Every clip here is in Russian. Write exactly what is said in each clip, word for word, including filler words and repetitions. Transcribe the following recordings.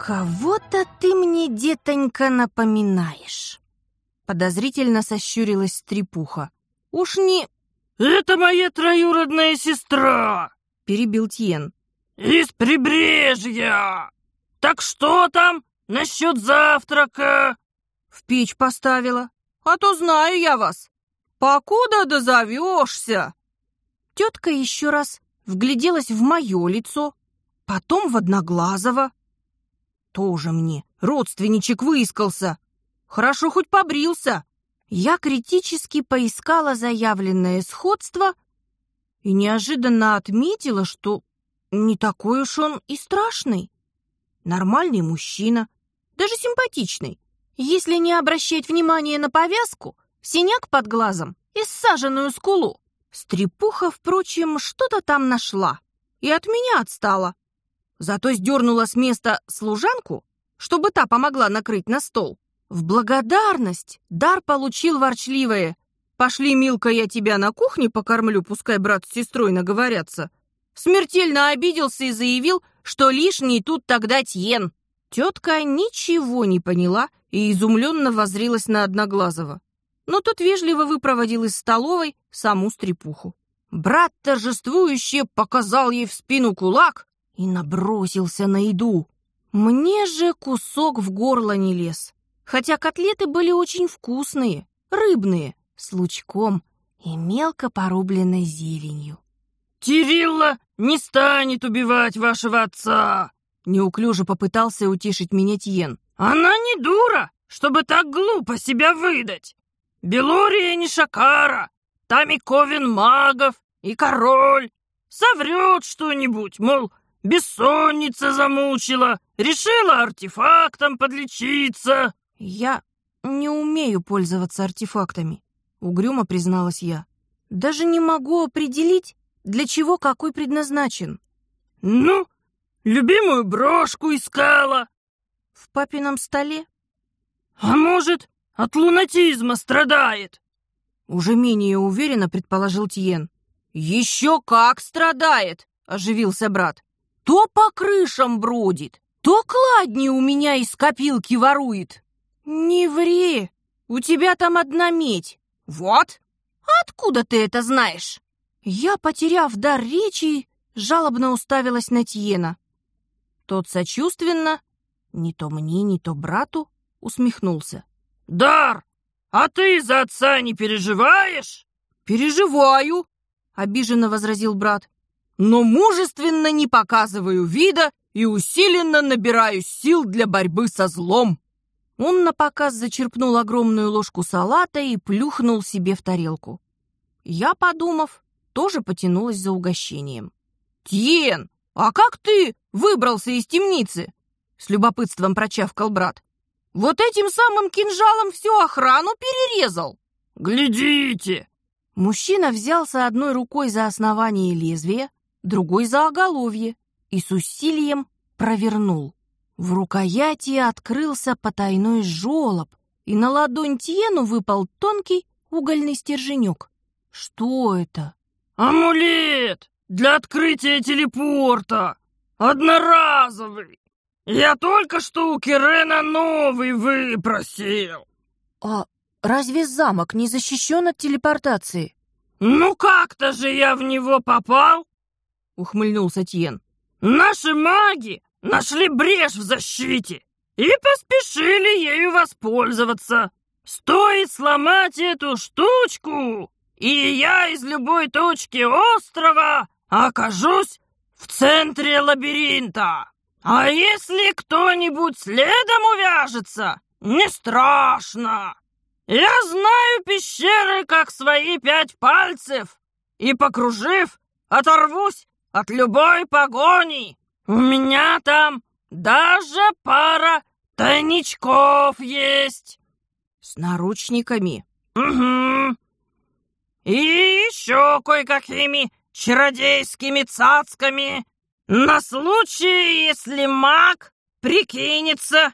«Кого-то ты мне, детонька, напоминаешь», — подозрительно сощурилась Стрепуха. «Уж не...» «Это моя троюродная сестра», — перебил Тьен. «Из прибрежья. Так что там насчет завтрака?» «В печь поставила. А то знаю я вас. Покуда дозовешься?» Тетка еще раз вгляделась в мое лицо, потом в Одноглазого. Тоже мне родственничек выискался. Хорошо хоть побрился. Я критически поискала заявленное сходство и неожиданно отметила, что не такой уж он и страшный. Нормальный мужчина, даже симпатичный, если не обращать внимания на повязку, синяк под глазом и ссаженную скулу. Стрепуха, впрочем, что-то там нашла и от меня отстала. Зато сдернула с места служанку, чтобы та помогла накрыть на стол. В благодарность дар получил ворчливое: «Пошли, Милка, я тебя на кухне покормлю, пускай брат с сестрой наговорятся». Смертельно обиделся и заявил, что лишний тут тогда Тьен. Тетка ничего не поняла и изумленно воззрилась на Одноглазого. Но тот вежливо выпроводил из столовой саму Стрепуху. Брат торжествующе показал ей в спину кулак и набросился на еду. Мне же кусок в горло не лез, хотя котлеты были очень вкусные, рыбные, с лучком и мелко порубленной зеленью. «Тирилла не станет убивать вашего отца!» Неуклюже попытался утешить меня Тьен. «Она не дура, чтобы так глупо себя выдать. Белория не Шакара, там и Ковен магов, и король. Соврет что-нибудь, мол, бессонница замучила, решила артефактом подлечиться». «Я не умею пользоваться артефактами», — угрюмо призналась я. «Даже не могу определить, для чего какой предназначен». «Ну, любимую брошку искала». «В папином столе?» «А может, от лунатизма страдает?» Уже менее уверенно предположил Тьен. «Еще как страдает!» — оживился брат. «То по крышам бродит, то кладни у меня из копилки ворует». «Не ври! У тебя там одна медь». «Вот! Откуда ты это знаешь?» Я, потеряв дар речи, жалобно уставилась на Тьена. Тот сочувственно, не то мне, не то брату, усмехнулся. «Дар, а ты за отца не переживаешь?» «Переживаю», — обиженно возразил брат. «Но мужественно не показываю вида и усиленно набираю сил для борьбы со злом». Он напоказ зачерпнул огромную ложку салата и плюхнул себе в тарелку. Я, подумав, тоже потянулась за угощением. «Тьен, а как ты выбрался из темницы?» С любопытством прочавкал брат. «Вот этим самым кинжалом всю охрану перерезал». «Глядите!» Мужчина взялся одной рукой за основание лезвия, другой за оголовье и с усилием провернул. В рукояти открылся потайной жолоб, и на ладонь Тьену выпал тонкий угольный стерженек. Что это? «Амулет для открытия телепорта! Одноразовый! Я только что у Кирена новый выпросил!» «А разве замок не защищен от телепортации?» «Ну как-то же я в него попал!» — ухмыльнулся Тьен. «Наши маги нашли брешь в защите и поспешили ею воспользоваться. Стоит сломать эту штучку, и я из любой точки острова окажусь в центре лабиринта. А если кто-нибудь следом увяжется, не страшно. Я знаю пещеры как свои пять пальцев, и, покружив, оторвусь от любой погони. У меня там даже пара тайничков есть». «С наручниками?» «Угу. И еще кое-какими чародейскими цацками на случай, если маг прикинется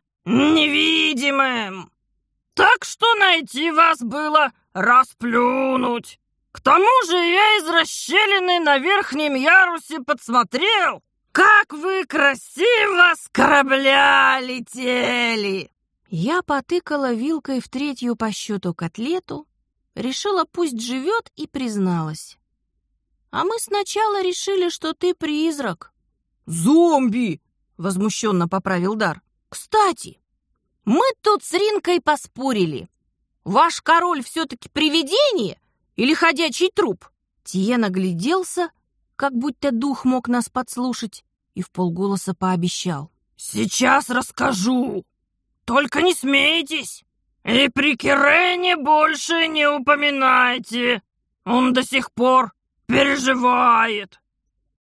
невидимым. Так что найти вас было расплюнуть. К тому же я из расщелины на верхнем ярусе подсмотрел, как вы красиво с корабля летели!» Я потыкала вилкой в третью по счету котлету, решила, пусть живет, и призналась. «А мы сначала решили, что ты призрак». «Зомби!» — возмущенно поправил Дар. «Кстати, мы тут с Ринкой поспорили. Ваш король все-таки привидение или ходячий труп?» Тиен огляделся, как будто дух мог нас подслушать, и вполголоса пообещал. «Сейчас расскажу. Только не смейтесь. И при Кирене больше не упоминайте. Он до сих пор переживает».